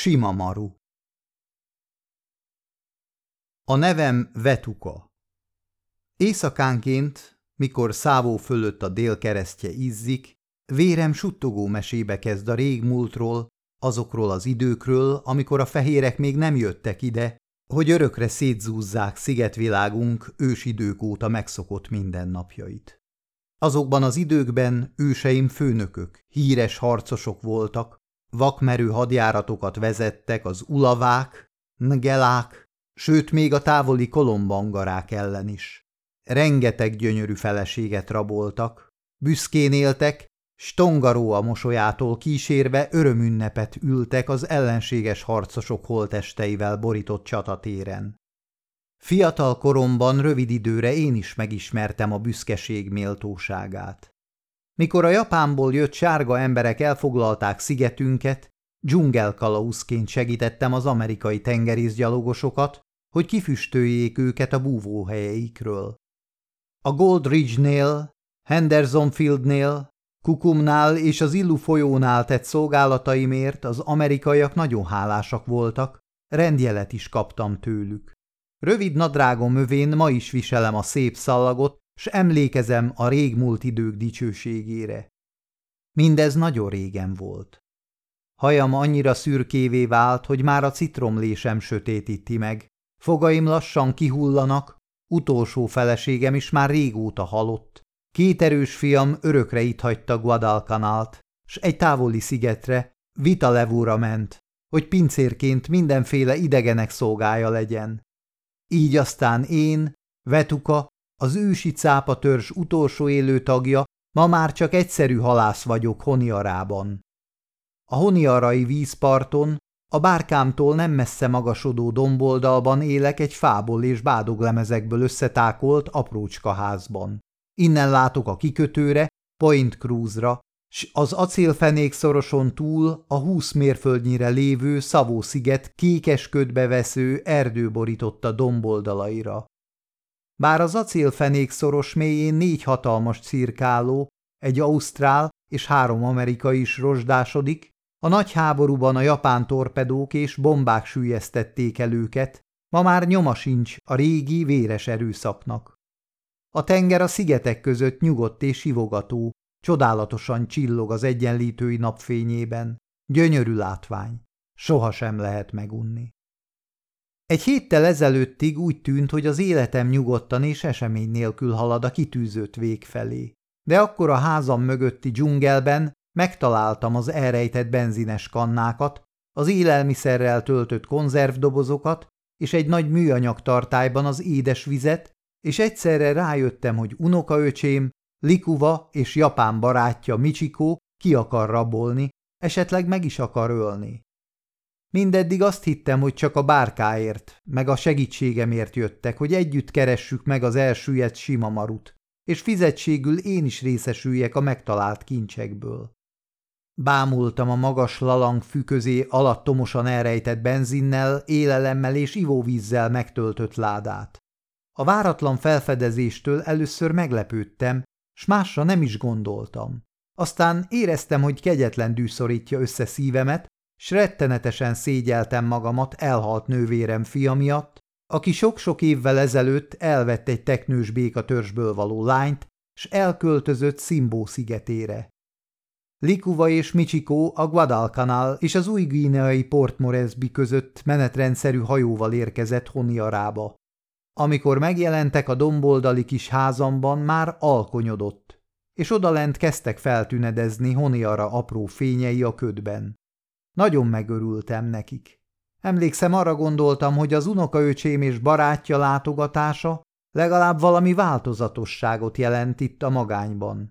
Shimamaru. A nevem Vetuka. Éjszakánként, mikor szávó fölött a dél keresztje izzik, vérem suttogó mesébe kezd a régmúltról, azokról az időkről, amikor a fehérek még nem jöttek ide, hogy örökre szétzúzzák szigetvilágunk ősidők óta megszokott mindennapjait. Azokban az időkben őseim főnökök, híres harcosok voltak, vakmerő hadjáratokat vezettek az ulavák, ngelák, sőt még a távoli kolombangarák ellen is. Rengeteg gyönyörű feleséget raboltak, büszkén éltek, s tongaró a mosolyától kísérve örömünnepet ültek az ellenséges harcosok holttesteivel borított csatatéren. Fiatal koromban rövid időre én is megismertem a büszkeség méltóságát. Mikor a Japánból jött sárga emberek elfoglalták szigetünket, dzsungelkalauzként segítettem az amerikai tengerészgyalogosokat, hogy kifüstöljék őket a búvóhelyeikről. A Gold Ridge-nél, Hendersonfieldnél, Kukumnál és az Illu folyónál tett szolgálataimért az amerikaiak nagyon hálásak voltak, rendjelet is kaptam tőlük. Rövid nadrágom övén ma is viselem a szép szallagot, s emlékezem a régmúlt idők dicsőségére. Mindez nagyon régen volt. Hajam annyira szürkévé vált, hogy már a citromlésem sötétíti meg, fogaim lassan kihullanak, utolsó feleségem is már régóta halott, két erős fiam örökre itt hagyta Guadalcanalt, s egy távoli szigetre, Vitalevúra ment, hogy pincérként mindenféle idegenek szolgája legyen. Így aztán én, Vetuka, az ősi cápatörzs utolsó élő tagja, ma már csak egyszerű halász vagyok Honiarában. A honiarai vízparton, a bárkámtól nem messze magasodó domboldalban élek egy fából és bádoglemezekből összetákolt aprócska házban. Innen látok a kikötőre, Point Cruz-ra, s az acélfenék szoroson túl a 20 mérföldnyire lévő Szavó-sziget kékes ködbe vesző erdő borította domboldalaira. Bár az acélfenék szoros mélyén 4 hatalmas cirkáló, egy ausztrál és 3 amerikai is rozsdásodik, a nagy háborúban a japán torpedók és bombák süllyesztették el őket, ma már nyoma sincs a régi véres erőszaknak. A tenger a szigetek között nyugodt és sivogató, csodálatosan csillog az egyenlítői napfényében, gyönyörű látvány, sohasem lehet megunni. Egy héttel ezelőttig úgy tűnt, hogy az életem nyugodtan és esemény nélkül halad a kitűzött vég felé, de akkor a házam mögötti dzsungelben megtaláltam az elrejtett benzines kannákat, az élelmiszerrel töltött konzervdobozokat és egy nagy műanyag tartályban az édesvizet, és egyszerre rájöttem, hogy unokaöcsém, Likuva és japán barátja Michiko ki akar rabolni, esetleg meg is akar ölni. Mindeddig azt hittem, hogy csak a bárkáért, meg a segítségemért jöttek, hogy együtt keressük meg az elsüllyedt Shimamarut, és fizetségül én is részesüljek a megtalált kincsekből. Bámultam a magas lalangfű közé alattomosan elrejtett benzinnel, élelemmel és ivóvízzel megtöltött ládát. A váratlan felfedezéstől először meglepődtem, s másra nem is gondoltam. Aztán éreztem, hogy kegyetlen dű szorítja össze szívemet, s rettenetesen szégyeltem magamat elhalt nővérem fia miatt, aki sok-sok évvel ezelőtt elvett egy teknős békatörzsből való lányt, s elköltözött Szimbó szigetére. Likuva és Michiko a Guadalcanal és az új-guineai Port Moresby között menetrendszerű hajóval érkezett Honiarába. Amikor megjelentek a domboldali kis házamban, már alkonyodott, és odalent kezdtek feltünedezni Honiara apró fényei a ködben. Nagyon megörültem nekik. Emlékszem, arra gondoltam, hogy az unokaöcsém és barátja látogatása legalább valami változatosságot jelent itt a magányban.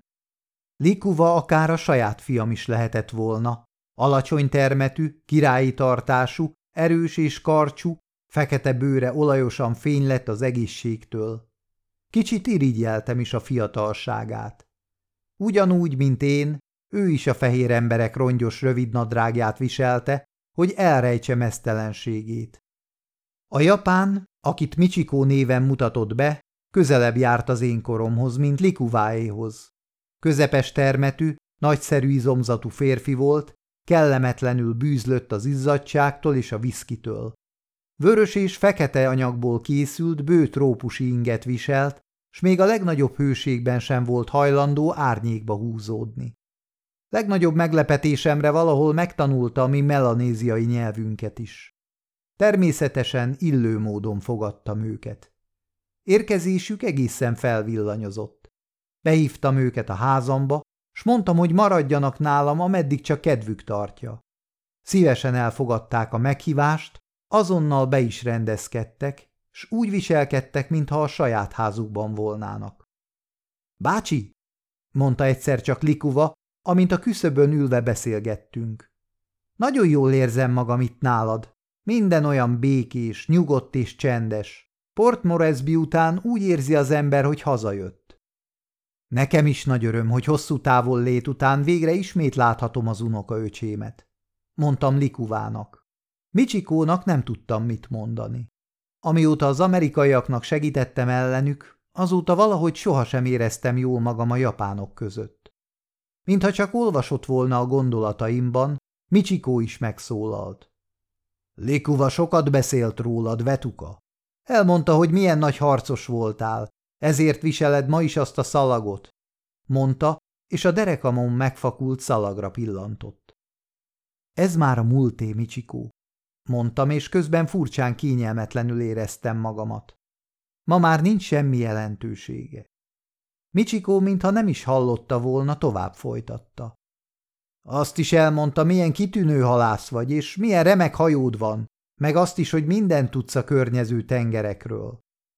Likuva akár a saját fiam is lehetett volna, alacsony termetű, királyi tartású, erős és karcsú, fekete bőre olajosan fény lett az egészségtől. Kicsit irigyeltem is a fiatalságát. Ugyanúgy, mint én, ő is a fehér emberek rongyos rövidnadrágját viselte, hogy elrejtse meztelenségét. A japán, akit Michiko néven mutatott be, közelebb járt az én koromhoz, mint Likuváéhoz. Közepes termetű, nagyszerű izomzatú férfi volt, kellemetlenül bűzlött az izzadságtól és a viszkitől. Vörös és fekete anyagból készült, bő trópusi inget viselt, s még a legnagyobb hőségben sem volt hajlandó árnyékba húzódni. Legnagyobb meglepetésemre valahol megtanulta a mi melanéziai nyelvünket is. Természetesen illő módon fogadtam őket. Érkezésük egészen felvillanyozott. Behívtam őket a házamba, s mondtam, hogy maradjanak nálam, ameddig csak kedvük tartja. Szívesen elfogadták a meghívást, azonnal be is rendezkedtek, s úgy viselkedtek, mintha a saját házukban volnának. Bácsi, mondta egyszer csak Likuva, amint a küszöbön ülve beszélgettünk. Nagyon jól érzem magam itt nálad. Minden olyan békés, nyugodt és csendes. Port Moresby után úgy érzi az ember, hogy hazajött. Nekem is nagy öröm, hogy hosszú távollét után végre ismét láthatom az unokaöcsémet, mondtam Likuvának. Michikónak nem tudtam mit mondani. Amióta az amerikaiaknak segítettem ellenük, azóta valahogy sohasem éreztem jól magam a japánok között. Mintha csak olvasott volna a gondolataimban, Michikó is megszólalt. Likuva sokat beszélt rólad, Vetuka. Elmondta, hogy milyen nagy harcos voltál, ezért viseled ma is azt a szalagot, mondta, és a derekamon megfakult szalagra pillantott. Ez már a múlté, Michikó, mondtam, és közben furcsán kényelmetlenül éreztem magamat. Ma már nincs semmi jelentősége. Michikó, mintha nem is hallotta volna, tovább folytatta. Azt is elmondta, milyen kitűnő halász vagy, és milyen remek hajód van, meg azt is, hogy mindent tudsz a környező tengerekről.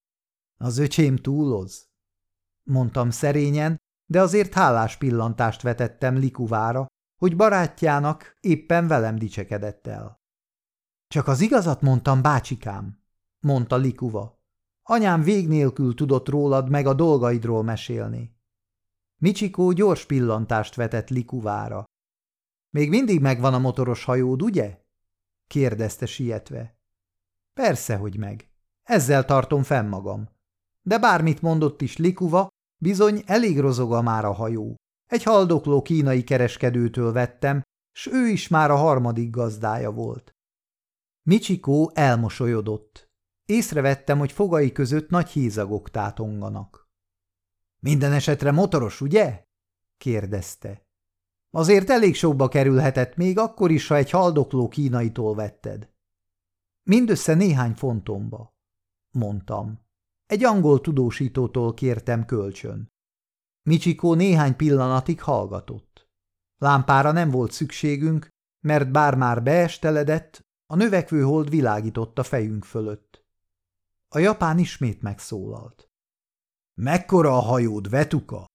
Az öcsém túloz, mondtam szerényen, de azért hálás pillantást vetettem Likuvára, hogy barátjának éppen velem dicsekedett el. Csak az igazat mondtam, bácsikám, mondta Likuva. Anyám vég nélkül tudott rólad meg a dolgaidról mesélni. Michikó gyors pillantást vetett Likuvára. Még mindig megvan a motoros hajód, ugye? kérdezte sietve. Persze, hogy meg. Ezzel tartom fenn magam. De bármit mondott is Likuva, bizony elég rozoga már a hajó. Egy haldokló kínai kereskedőtől vettem, s ő is már a harmadik gazdája volt. Michikó elmosolyodott. Észrevettem, hogy fogai között nagy hézagok tátonganak. Minden esetre motoros, ugye? kérdezte. Azért elég sokba kerülhetett, még akkor is, ha egy haldokló kínaitól vetted. Mindössze néhány fontomba, mondtam. Egy angol tudósítótól kértem kölcsön. Michikó néhány pillanatig hallgatott. Lámpára nem volt szükségünk, mert bár már beesteledett, a növekvő hold világított a fejünk fölött. A japán ismét megszólalt. Mekkora a hajód, Vetuka?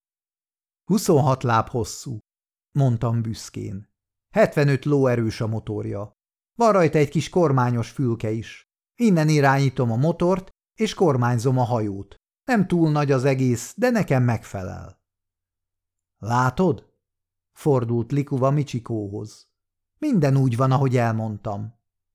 26 láb hosszú, mondtam büszkén. 75 lóerős a motorja. Van rajta egy kis kormányos fülke is. Innen irányítom a motort, és kormányzom a hajót. Nem túl nagy az egész, de nekem megfelel. Látod? Fordult Likuva Michikóhoz. Minden úgy van, ahogy elmondtam.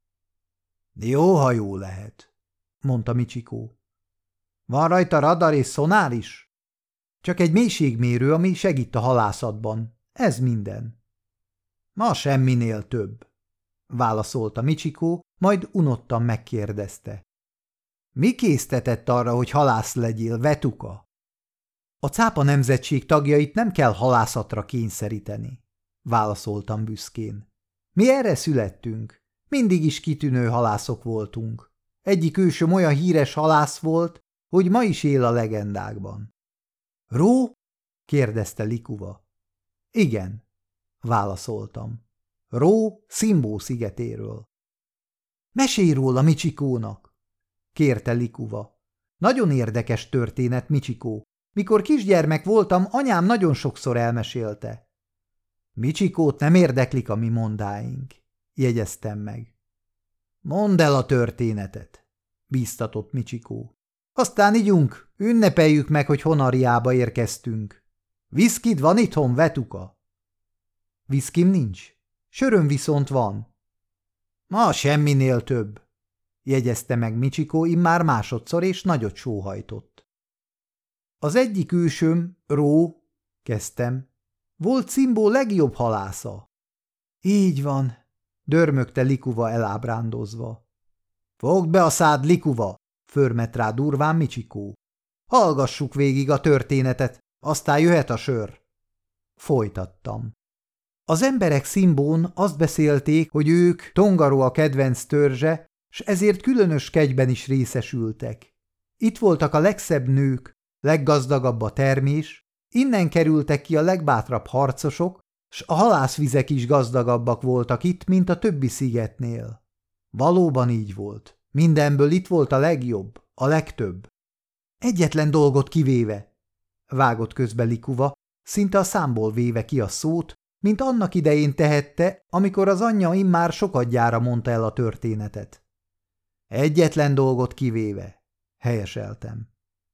Jó hajó lehet, mondta Michikó. Van rajta radar és szonár is? Csak egy mélységmérő, ami segít a halászatban. Ez minden. Ma semminél több, válaszolta Michikó, majd unottan megkérdezte. Mi késztetett arra, hogy halász legyél, Vetuka? A cápa nemzetség tagjait nem kell halászatra kényszeríteni, válaszoltam büszkén. Mi erre születtünk. Mindig is kitűnő halászok voltunk. Egyik ősöm olyan híres halász volt, hogy ma is él a legendákban. Ró? kérdezte Likuva. Igen, válaszoltam. Ró Szimbó szigetéről. Mesélj róla Michikónak, kérte Likuva. Nagyon érdekes történet, Michikó. Mikor kisgyermek voltam, anyám nagyon sokszor elmesélte. Michikót nem érdeklik a mi mondáink, jegyeztem meg. Mondd el a történetet, bíztatott Michikó. Aztán igyunk, ünnepeljük meg, hogy Honariába érkeztünk. Viszkid van itthon, Vetuka? Viszkim nincs, söröm viszont van. Ma semminél több, jegyezte meg Michikó immár másodszor, és nagyot sóhajtott. Az egyik ősöm, Ró, kezdtem, volt Szimbó legjobb halásza. Így van, dörmögte Likuva elábrándozva. Fogd be a szád, Likuva, förmet rá durván Micsikó. Hallgassuk végig a történetet, aztán jöhet a sör. Folytattam. Az emberek Szimbón azt beszélték, hogy ők Tongaró a kedvenc törzse, s ezért különös kegyben is részesültek. Itt voltak a legszebb nők, leggazdagabb a termés, innen kerültek ki a legbátrabb harcosok, s a halászvizek is gazdagabbak voltak itt, mint a többi szigetnél. Valóban így volt. Mindenből itt volt a legjobb, a legtöbb. Egyetlen dolgot kivéve, vágott közbe Likuva, szinte a számból véve ki a szót, mint annak idején tehette, amikor az anyja immár sokadjára mondta el a történetet. Egyetlen dolgot kivéve, helyeseltem.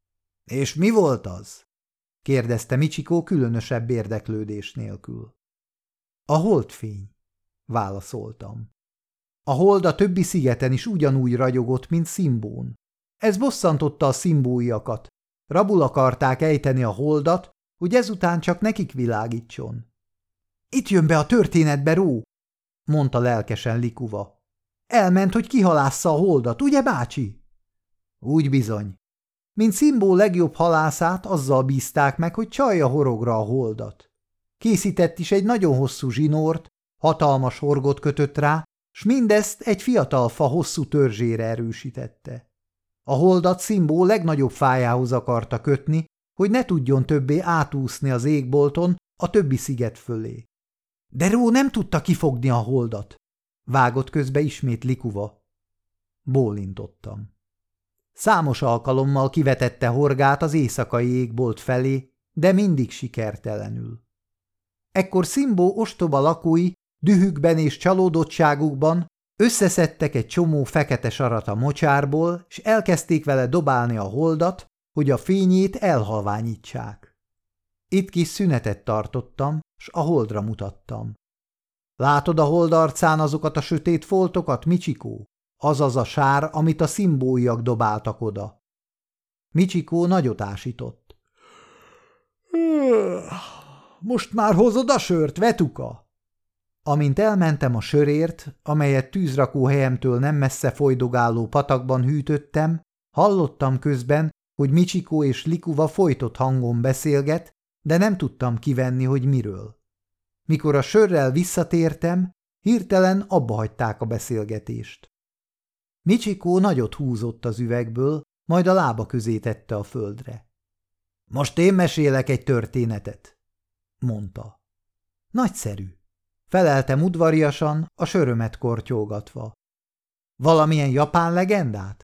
És mi volt az? kérdezte Micsikó különösebb érdeklődés nélkül. A holdfény, válaszoltam. A hold a többi szigeten is ugyanúgy ragyogott, mint Szimbón. Ez bosszantotta a szimbóiakat. Rabul akarták ejteni a holdat, hogy ezután csak nekik világítson. Itt jön be a történetbe, Ró, mondta lelkesen Likuva. Elment, hogy kihalásza a holdat, ugye, bácsi? Úgy bizony. Mint Szimbó legjobb halászát, azzal bízták meg, hogy csalja horogra a holdat. Készített is egy nagyon hosszú zsinort, hatalmas horgot kötött rá, s mindezt egy fiatal fa hosszú törzsére erősítette. A holdat Szimbó legnagyobb fájához akarta kötni, hogy ne tudjon többé átúszni az égbolton a többi sziget fölé. De Ró nem tudta kifogni a holdat, vágott közbe ismét Likuva. Bólintottam. Számos alkalommal kivetette horgát az éjszakai égbolt felé, de mindig sikertelenül. Ekkor Szimbó ostoba lakói dühükben és csalódottságukban összeszedtek egy csomó fekete sarat a mocsárból, és elkezdték vele dobálni a holdat, hogy a fényét elhalványítsák. Itt kis szünetet tartottam, s a holdra mutattam. Látod a hold arcán azokat a sötét foltokat, Micsikó? Azaz a sár, amit a szimbóiak dobáltak oda. Micsikó nagyot ásított. Most már hozod a sört, Vetuka? Amint elmentem a sörért, amelyet tűzrakóhelyemtől nem messze folydogáló patakban hűtöttem, hallottam közben, hogy Micsikó és Likuva folytott hangon beszélget, de nem tudtam kivenni, hogy miről. Mikor a sörrel visszatértem, hirtelen abbahagyták a beszélgetést. Micsikó nagyot húzott az üvegből, majd a lába közé tette a földre. Most én mesélek egy történetet, mondta. Nagyszerű, feleltem udvariasan, a sörömet kortyolgatva. Valamilyen japán legendát?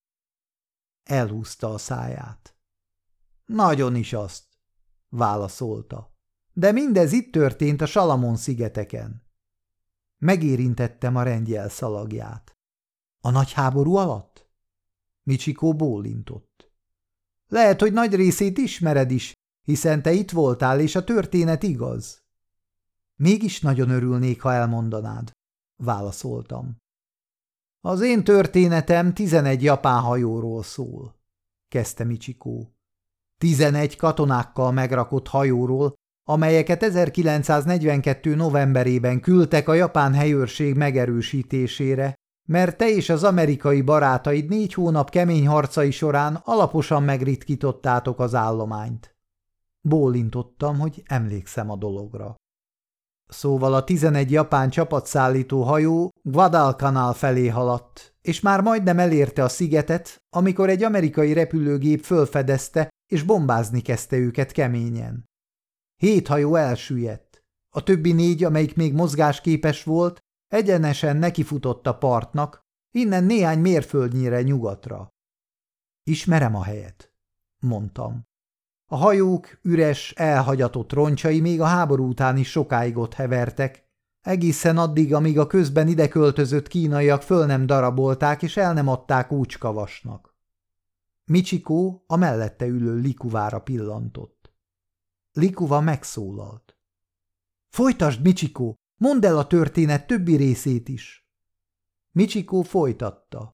Elhúzta a száját. Nagyon is azt, válaszolta. De mindez itt történt a Salamon-szigeteken. Megérintettem a rendjel szalagját. A nagy háború alatt? Micsikó bólintott. Lehet, hogy nagy részét ismered is, hiszen te itt voltál, és a történet igaz. Mégis nagyon örülnék, ha elmondanád, válaszoltam. Az én történetem 11 japán hajóról szól, kezdte Micsikó. 11 katonákkal megrakott hajóról, amelyeket 1942. novemberében küldtek a japán helyőrség megerősítésére, mert te és az amerikai barátaid 4 hónap kemény harcai során alaposan megritkítottátok az állományt. Bólintottam, hogy emlékszem a dologra. Szóval a 11 japán csapatszállító hajó Guadalcanal felé haladt, és már majdnem elérte a szigetet, amikor egy amerikai repülőgép fölfedezte, és bombázni kezdte őket keményen. 7 hajó elsüllyedt. A többi 4, amelyik még mozgásképes volt, egyenesen nekifutott a partnak, innen néhány mérföldnyire nyugatra. Ismerem a helyet, mondtam. A hajók üres, elhagyatott roncsai még a háború után is sokáig ott hevertek, egészen addig, amíg a közben ide költözött kínaiak föl nem darabolták és el nem adták úcskavasnak. Micsikó a mellette ülő Likuvára pillantott. Likuva megszólalt. Folytasd, Micsikó, mondd el a történet többi részét is. Micsikó folytatta.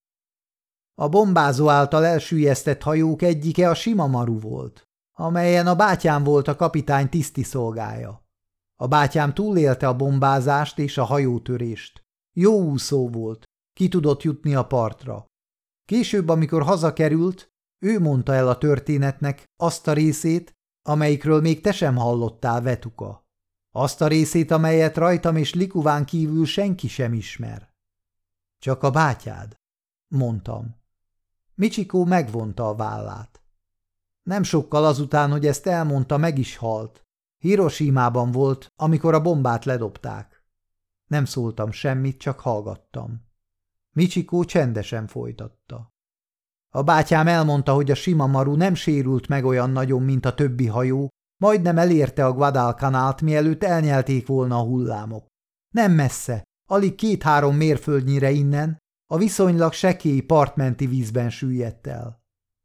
A bombázó által elsüllyesztett hajók egyike a Shimamaru volt, amelyen a bátyám volt a kapitány tisztiszolgája. A bátyám túlélte a bombázást és a hajótörést. Jó úszó volt, ki tudott jutni a partra. Később, amikor hazakerült, ő mondta el a történetnek azt a részét, amelyikről még te sem hallottál, Vetuka. Azt a részét, amelyet rajtam és Likuván kívül senki sem ismer. Csak a bátyád, mondtam. Michiko megvonta a vállát. Nem sokkal azután, hogy ezt elmondta, meg is halt. Hiroshimában volt, amikor a bombát ledobták. Nem szóltam semmit, csak hallgattam. Michiko csendesen folytatta. A bátyám elmondta, hogy a Shimamaru nem sérült meg olyan nagyon, mint a többi hajó, majdnem elérte a Guadalcanált, mielőtt elnyelték volna a hullámok. Nem messze, alig 2-3 mérföldnyire innen, a viszonylag sekély partmenti vízben süllyedt el.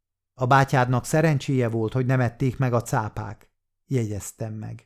A bátyádnak szerencséje volt, hogy nem ették meg a cápák, jegyeztem meg.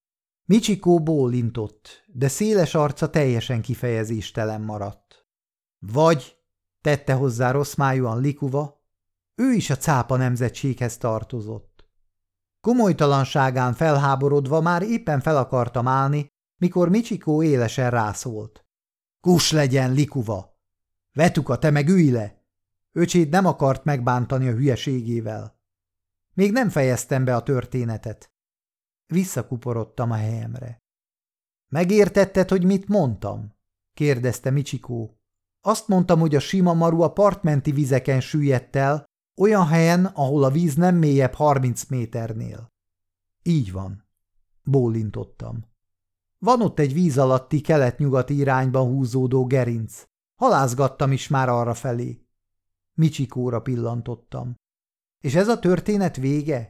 Michiko bólintott, de széles arca teljesen kifejezéstelen maradt. Vagy, tette hozzá rosszmájúan Likuva, ő is a cápa nemzetséghez tartozott. Komolytalanságán felháborodva már éppen fel akartam állni, mikor Michiko élesen rászólt. Kus legyen, Likuva! Vetuka, te meg ülj le! Öcséd nem akart megbántani a hülyeségével. Még nem fejeztem be a történetet. Visszakuporodtam a helyemre. Megértetted, hogy mit mondtam? Kérdezte Michiko. Azt mondtam, hogy a Shimamaru a partmenti vizeken süllyedt el, olyan helyen, ahol a víz nem mélyebb 30 méternél. Így van, bólintottam. Van ott egy víz alatti kelet-nyugati irányba húzódó gerinc. Halászgattam is már arra felé. Michikóra pillantottam. És ez a történet vége?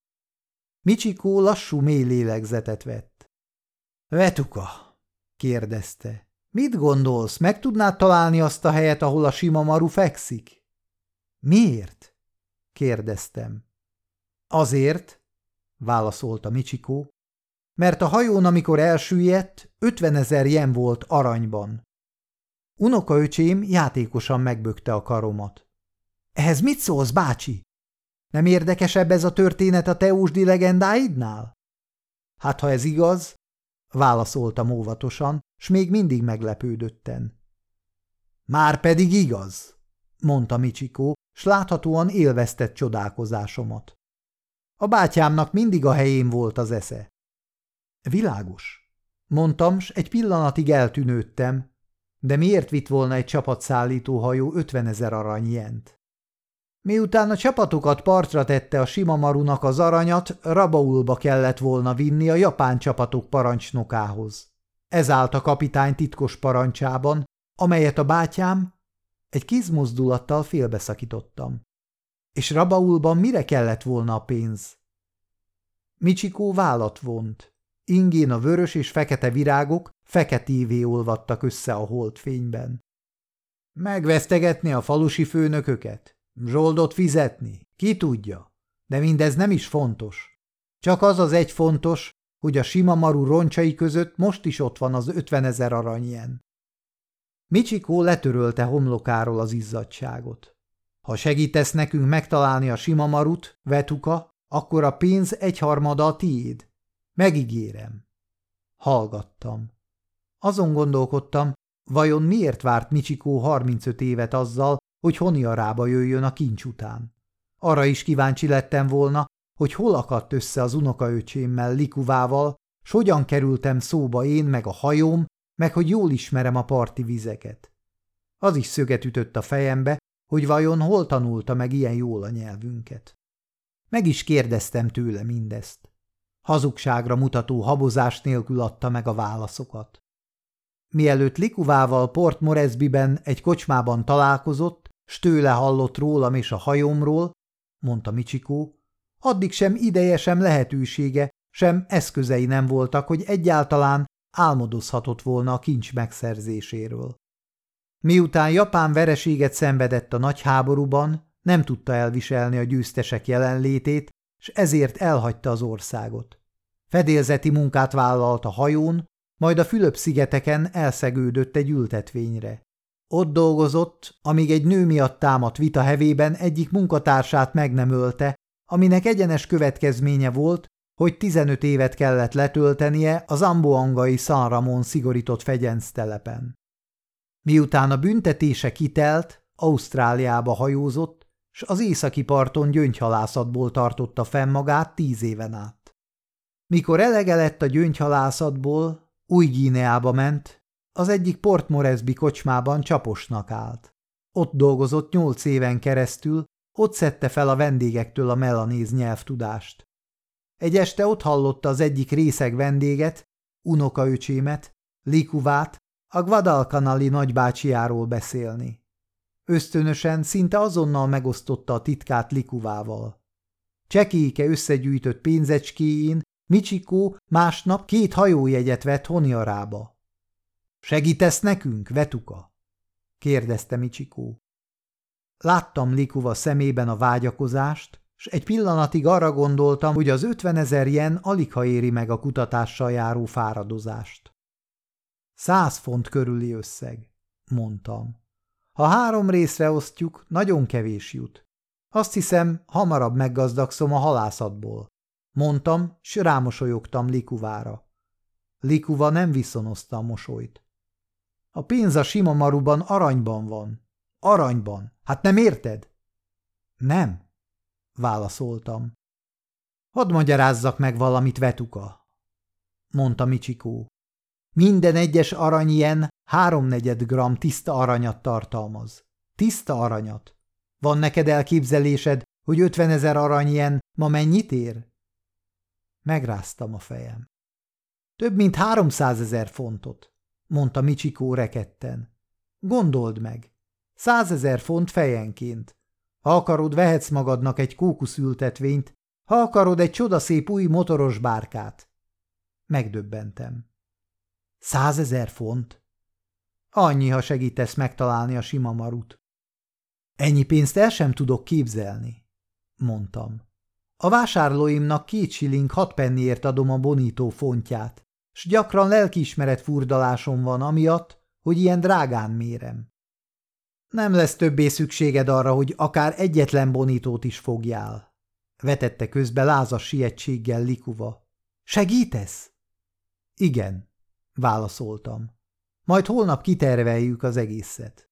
Michiko lassú mély lélegzetet vett. Vetuka, kérdezte. Mit gondolsz, meg tudnád találni azt a helyet, ahol a Shimamaru fekszik? Miért? kérdeztem. Azért, válaszolta Michiko, mert a hajón, amikor elsüllyedt, 50 000 jen volt aranyban. Unokaöcsém játékosan megbökte a karomat. Ehhez mit szólsz, bácsi? Nem érdekesebb ez a történet a te ósdi legendáidnál? Hát, ha ez igaz, válaszoltam óvatosan, s még mindig meglepődötten. Már pedig igaz, mondta Michiko, s láthatóan élveztett csodálkozásomat. A bátyámnak mindig a helyén volt az esze. Világos, mondtam, s egy pillanatig eltűnődtem, de miért vitt volna egy csapatszállító hajó 50 000 arany-jent? Miután a csapatokat partra tette a Shimamarunak az aranyat, Rabaulba kellett volna vinni a japán csapatok parancsnokához. Ez állt a kapitány titkos parancsában, amelyet a bátyám egy kézmozdulattal félbeszakítottam. És Rabaulban mire kellett volna a pénz? Michiko vállat vont. Ingén a vörös és fekete virágok feketévé olvadtak össze a holdfényben. Megvesztegetni a falusi főnököket? Zsoldot fizetni? Ki tudja? De mindez nem is fontos. Csak az az egy fontos, hogy a Shimamaru roncsai között most is ott van az 50 000 arany-jen. Michiko letörölte homlokáról az izzadtságot. Ha segítesz nekünk megtalálni a Shimamarut, Vetuka, akkor a pénz 1/3 a tiéd. Megígérem. Hallgattam. Azon gondolkodtam, vajon miért várt Michiko 35 évet azzal, hogy Honiarába jöjjön a kincs után. Arra is kíváncsi lettem volna, hogy hol akadt össze az unokaöcsémmel, Likuvával, s hogyan kerültem szóba én meg a hajóm, meg hogy jól ismerem a parti vizeket. Az is szöget ütött a fejembe, hogy vajon hol tanulta meg ilyen jól a nyelvünket. Meg is kérdeztem tőle mindezt. Hazugságra mutató habozás nélkül adta meg a válaszokat. Mielőtt Likuvával Port Moresbyben egy kocsmában találkozott, s tőle hallott rólam és a hajómról, mondta Michiko, addig sem ideje, sem lehetősége, sem eszközei nem voltak, hogy egyáltalán álmodozhatott volna a kincs megszerzéséről. Miután Japán vereséget szenvedett a nagy háborúban, nem tudta elviselni a győztesek jelenlétét, s ezért elhagyta az országot. Fedélzeti munkát vállalt a hajón, majd a Fülöp-szigeteken elszegődött egy ültetvényre. Ott dolgozott, amíg egy nő miatt támadt vita hevében egyik munkatársát meg nem ölte, aminek egyenes következménye volt, hogy 15 évet kellett letöltenie a zamboangai San Ramon szigorított fegyenctelepen. Miután a büntetése kitelt, Ausztráliába hajózott, s az északi parton gyöngyhalászatból tartotta fenn magát 10 éven át. Mikor elege lett a gyöngyhalászatból, Új-Guineába ment, az egyik Port Moresby kocsmában csaposnak állt. Ott dolgozott 8 éven keresztül, ott szedte fel a vendégektől a melanéz nyelvtudást. Egy este ott hallotta az egyik részeg vendéget, unokaöcsémet, Likuvát, a Guadalcanali nagybácsiáról beszélni. Ösztönösen, szinte azonnal megosztotta a titkát Likuvával. Csekéke összegyűjtött pénzecskéjén Michiko másnap 2 hajójegyet vett Honiarába. – Segítesz nekünk, Vetuka? – kérdezte Michiko. Láttam Likuva szemében a vágyakozást, s egy pillanatig arra gondoltam, hogy az 50 000 jen aligha éri meg a kutatással járó fáradozást. 100 font körüli összeg, mondtam. Ha 3 részre osztjuk, nagyon kevés jut. Azt hiszem, hamarabb meggazdagszom a halászatból, mondtam, s rámosolyogtam Likuvára. Likuva nem viszonozta a mosolyt. A pénz a sima maruban aranyban van. Aranyban. Hát nem érted? Nem, válaszoltam. Hadd magyarázzak meg valamit, Vetuka, mondta Michiko. Minden egyes aranyjen 3/4 gramm tiszta aranyat tartalmaz. Tiszta aranyat. Van neked elképzelésed, hogy 50 000 aranyjen ma mennyit ér? Megráztam a fejem. Több mint 300 000 fontot, mondta Michiko rekedten. Gondold meg, 100 000 font fejenként. Ha akarod, vehetsz magadnak egy kókuszültetvényt, ha akarod, egy csodaszép új motoros bárkát. Megdöbbentem. 100 000 font? Annyi, ha segítesz megtalálni a sima marut. Ennyi pénzt el sem tudok képzelni, mondtam. A vásárlóimnak 2 shilling 6 penniért adom a bonító fontját, s gyakran lelkiismeret furdalásom van amiatt, hogy ilyen drágán mérem. Nem lesz többé szükséged arra, hogy akár egyetlen bonítót is fogjál, vetette közbe lázas sietséggel Likuva. Segítesz? Igen, válaszoltam. Majd holnap kiterveljük az egészet.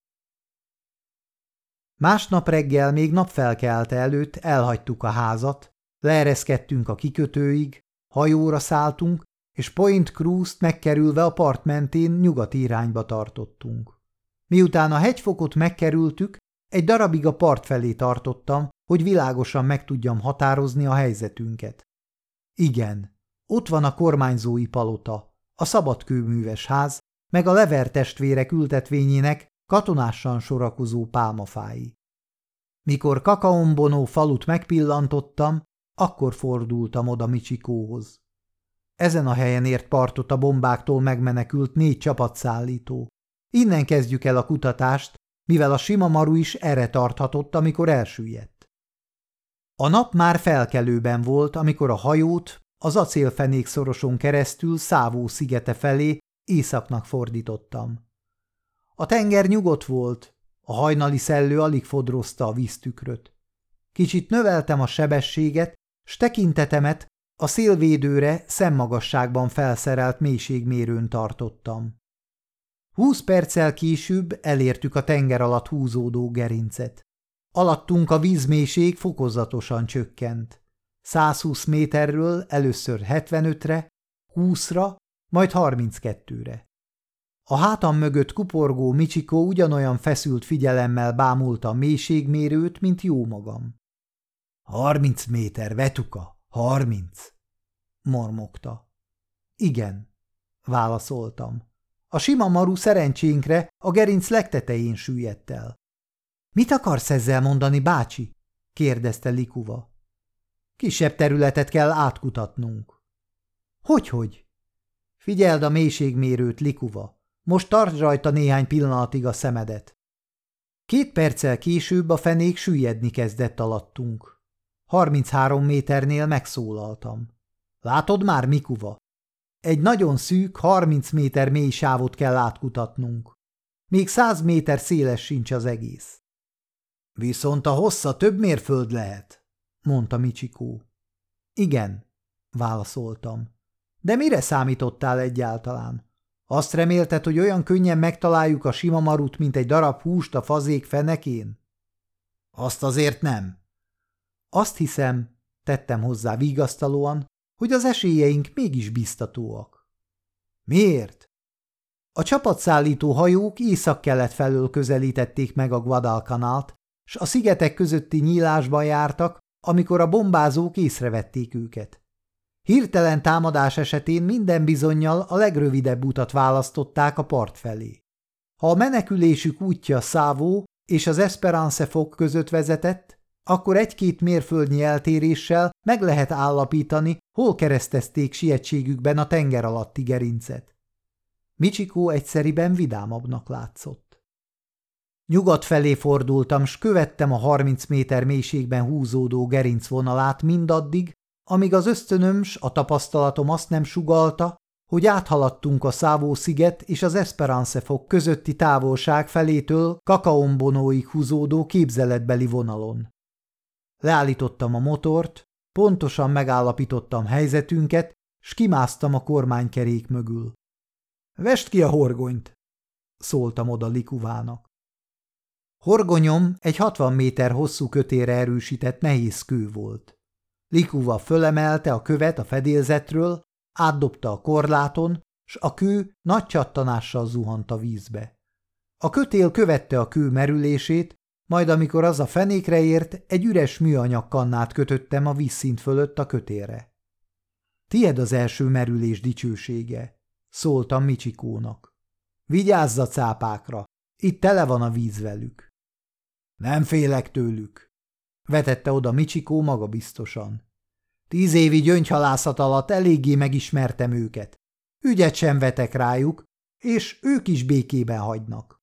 Másnap reggel még napfelkelte előtt elhagytuk a házat, leereszkedtünk a kikötőig, hajóra szálltunk, és Point Cruise-t megkerülve a part mentén nyugati irányba tartottunk. Miután a hegyfokot megkerültük, egy darabig a part felé tartottam, hogy világosan meg tudjam határozni a helyzetünket. Igen, ott van a kormányzói palota, a szabadkőműves ház, meg a Lever testvérek ültetvényének katonásan sorakozó pálmafái. Mikor Kakaombonó falut megpillantottam, akkor fordultam oda Michikóhoz. Ezen a helyen ért partot a bombáktól megmenekült 4 csapatszállító. Innen kezdjük el a kutatást, mivel a sima maru is erre tarthatott, amikor elsüllyedt. A nap már felkelőben volt, amikor a hajót az acélfenék szoroson keresztül Szávó szigete felé északnak fordítottam. A tenger nyugodt volt, a hajnali szellő alig fodrozta a víztükröt. Kicsit növeltem a sebességet, s tekintetemet a szélvédőre szemmagasságban felszerelt mélységmérőn tartottam. 20 perccel később elértük a tenger alatt húzódó gerincet. Alattunk a vízmélység fokozatosan csökkent. 120 méterről először 75-re, 20-ra, majd 32-re. A hátam mögött kuporgó Michiko ugyanolyan feszült figyelemmel bámulta a mélységmérőt, mint jómagam. 30 méter, Vetuka, 30, mormogta. Igen, válaszoltam. A sima maru szerencsénkre a gerinc legtetején süllyedt el. Mit akarsz ezzel mondani, bácsi? kérdezte Likuva. Kisebb területet kell átkutatnunk. Hogyhogy? Figyeld a mélységmérőt, Likuva. Most tartsd rajta néhány pillanatig a szemedet. 2 perccel később a fenék süllyedni kezdett alattunk. 33 méternél megszólaltam. Látod már, Mikuva? Egy nagyon szűk, 30 méter mély sávot kell átkutatnunk. Még 100 méter széles sincs az egész. Viszont a hossza több mérföld lehet, mondta Michiko. Igen, válaszoltam. De mire számítottál egyáltalán? Azt remélted, hogy olyan könnyen megtaláljuk a sima marut, mint egy darab húst a fazék fenekén? Azt azért nem. Azt hiszem, tettem hozzá vigasztalóan, hogy az esélyeink mégis biztatóak. Miért? A csapatszállító hajók észak-kelet felől közelítették meg a Guadalcanált, s a szigetek közötti nyílásban jártak, amikor a bombázók észrevették őket. Hirtelen támadás esetén minden bizonnyal a legrövidebb utat választották a part felé. Ha a menekülésük útja Szávó és az Esperance fok között vezetett, akkor 1-2 mérföldnyi eltéréssel meg lehet állapítani, hol keresztezték sietségükben a tenger alatti gerincet. Michiko egyszeriben vidámabbnak látszott. Nyugat felé fordultam, s követtem a 30 méter mélységben húzódó gerincvonalát mindaddig, amíg az ösztönöm s a tapasztalatom azt nem sugallta, hogy áthaladtunk a Szávó-sziget és az Esperance fok közötti távolság felétől Kakaombonóig húzódó képzeletbeli vonalon. Leállítottam a motort, pontosan megállapítottam helyzetünket, s kimásztam a kormánykerék mögül. – Vesd ki a horgonyt! – szóltam oda Likuvának. Horgonyom egy 60 méter hosszú kötélre erősített nehéz kő volt. Likuva fölemelte a követ a fedélzetről, átdobta a korláton, s a kő nagy csattanással zuhant a vízbe. A kötél követte a kő merülését, majd amikor az a fenékre ért, egy üres műanyag kannát kötöttem a vízszint fölött a kötélre. – Tied az első merülés dicsősége, szóltam Michikónak. Vigyázz a cápákra, itt tele van a víz velük. Nem félek tőlük, vetette oda Michiko magabiztosan. 10 évi gyöngyhalászat alatt eléggé megismertem őket. Ügyet sem vetek rájuk, és ők is békében hagynak.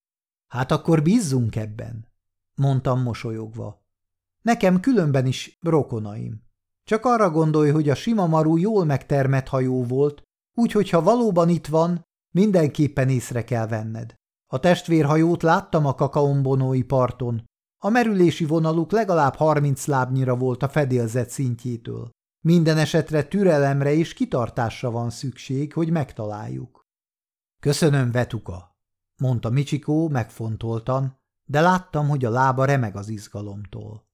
Hát akkor bízzunk ebben, mondtam mosolyogva. Nekem különben is rokonaim. Csak arra gondolj, hogy a sima maru jól megtermett hajó volt, úgyhogy ha valóban itt van, mindenképpen észre kell venned. A testvérhajót láttam a Kakaombonói parton. A merülési vonaluk legalább 30 lábnyira volt a fedélzet szintjétől. Minden esetre türelemre és kitartásra van szükség, hogy megtaláljuk. Köszönöm, Vetuka, mondta Michiko megfontoltan, de láttam, hogy a lába remeg az izgalomtól.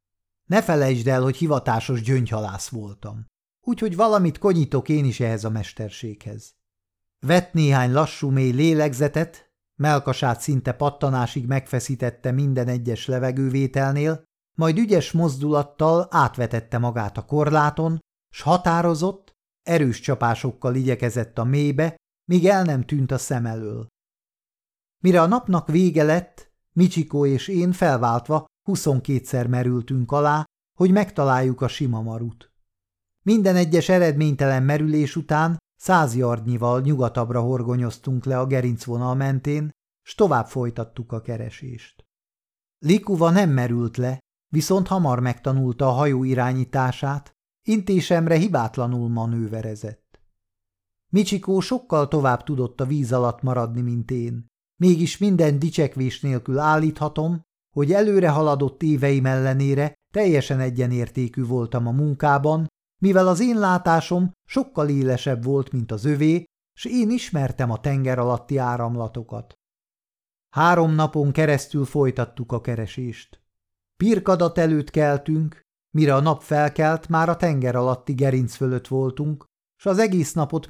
Ne felejtsd el, hogy hivatásos gyöngyhalász voltam, úgyhogy valamit konyítok én is ehhez a mesterséghez. Vett néhány lassú, mély lélegzetet, mellkasát szinte pattanásig megfeszítette minden egyes levegővételnél, majd ügyes mozdulattal átvetette magát a korláton, s határozott, erős csapásokkal igyekezett a mélybe, míg el nem tűnt a szem elől. Mire a napnak vége lett, Michiko és én felváltva 22-szer merültünk alá, hogy megtaláljuk a sima marut. Minden egyes eredménytelen merülés után 100 yardnyival nyugatabbra horgonyoztunk le a gerincvonal mentén, s tovább folytattuk a keresést. Likuva nem merült le, viszont hamar megtanulta a hajó irányítását, intésemre hibátlanul manőverezett. Michiko sokkal tovább tudott a víz alatt maradni, mint én. Mégis minden dicsekvés nélkül állíthatom, hogy előre haladott éveim ellenére teljesen egyenértékű voltam a munkában, mivel az én látásom sokkal élesebb volt, mint az övé, s én ismertem a tenger alatti áramlatokat. 3 napon keresztül folytattuk a keresést. Pirkadat előtt keltünk, mire a nap felkelt, már a tenger alatti gerinc fölött voltunk, s az egész napot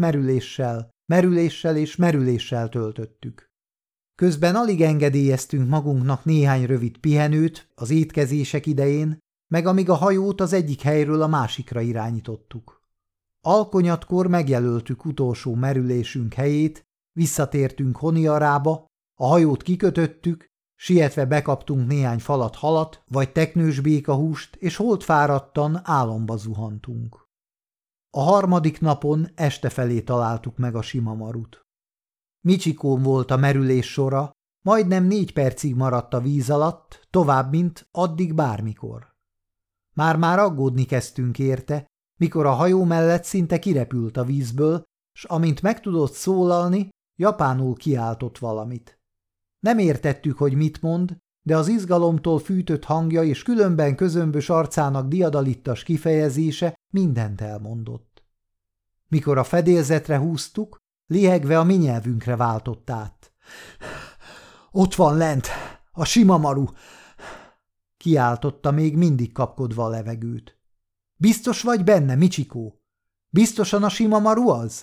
merüléssel töltöttük. Közben alig engedélyeztünk magunknak néhány rövid pihenőt az étkezések idején, meg amíg a hajót az egyik helyről a másikra irányítottuk. Alkonyatkor megjelöltük utolsó merülésünk helyét, visszatértünk Honiarába, a hajót kikötöttük, sietve bekaptunk néhány falat halat vagy teknős békahúst, és holdfáradtan álomba zuhantunk. A 3. napon este felé találtuk meg a sima marut. Michikón volt a merülés sora, majdnem 4 percig maradt a víz alatt, tovább, mint addig bármikor. Már aggódni kezdtünk érte, mikor a hajó mellett szinte kirepült a vízből, s amint meg tudott szólalni, japánul kiáltott valamit. Nem értettük, hogy mit mond, de az izgalomtól fűtött hangja és különben közömbös arcának diadalittas kifejezése mindent elmondott. Mikor a fedélzetre húztuk, lihegve a mi nyelvünkre váltott át. Ott van lent, a sima maru! Kiáltotta még mindig kapkodva a levegőt. Biztos vagy benne, Micsikó? Biztosan a sima maru az?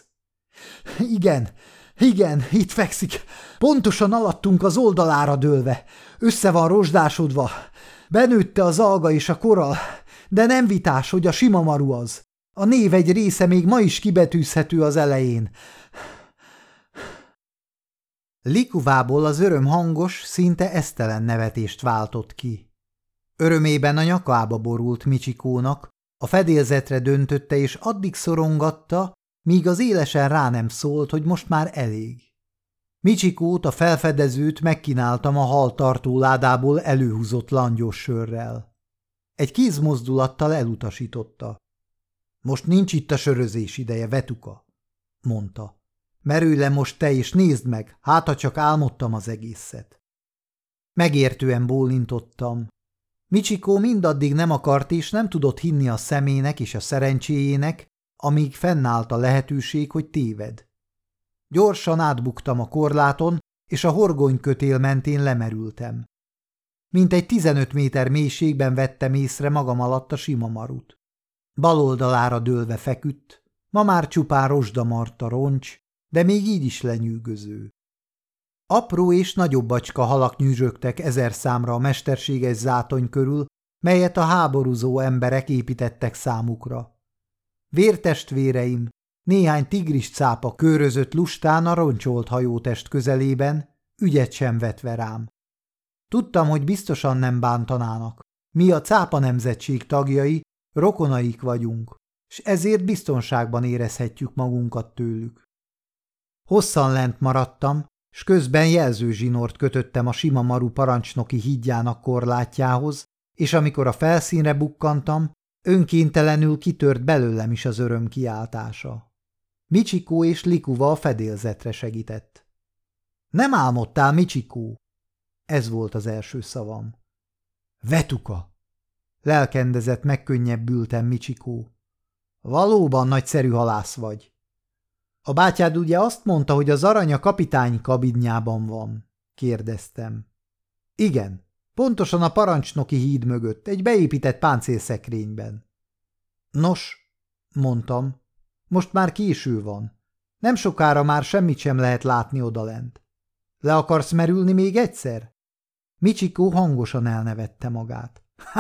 Igen, itt fekszik. Pontosan alattunk az oldalára dőlve. Össze van rozsdásodva. Benőtte az alga és a korall, de nem vitás, hogy a sima maru az. A név egy része még ma is kibetűzhető az elején. Likuvából az öröm hangos, szinte esztelen nevetést váltott ki. Örömében a nyakába borult Micsikónak, a fedélzetre döntötte és addig szorongatta, míg az élesen rá nem szólt, hogy most már elég. Micsikót, a felfedezőt megkínáltam a haltartó ládából előhúzott langyos sörrel. Egy kézmozdulattal elutasította. Most nincs itt a sörözés ideje, Vetuka, mondta. Merülj le most te és nézd meg, hát ha csak álmodtam az egészet. Megértően bólintottam. Micsikó mindaddig nem akart és nem tudott hinni a szemének és a szerencséjének, amíg fennállt a lehetőség, hogy téved. Gyorsan átbuktam a korláton, és a horgonykötél mentén lemerültem. Mintegy 15 méter mélységben vettem észre magam alatt a sima marut. Bal oldalára dőlve feküdt, ma már csupán rozsdamarta roncs, de még így is lenyűgöző. Apró és nagyobb acska halak nyüzsögtek 1000 számra a mesterséges zátony körül, melyet a háborúzó emberek építettek számukra. Vértestvéreim, néhány tigris cápa körözött lustán a roncsolt hajótest közelében, ügyet sem vetve rám. Tudtam, hogy biztosan nem bántanának. Mi a cápa nemzetség tagjai, rokonaik vagyunk, s ezért biztonságban érezhetjük magunkat tőlük. Hosszan lent maradtam, s közben jelzőzsinort kötöttem a sima maru parancsnoki hídjának korlátjához, és amikor a felszínre bukkantam, önkéntelenül kitört belőlem is az öröm kiáltása. Micsikó és Likuva a fedélzetre segített. Nem álmodtál, Micsikó? Ez volt az első szavam. Vetuka! Lelkendezett megkönnyebbültem, Micsikó. Valóban nagyszerű halász vagy. A bátyád ugye azt mondta, hogy az arany a kapitány kabinjában van? Kérdeztem. Igen, pontosan a parancsnoki híd mögött, egy beépített páncélszekrényben. Nos, mondtam, most már késő van. Nem sokára már semmit sem lehet látni odalent. Le akarsz merülni még egyszer? Micsikó hangosan elnevette magát.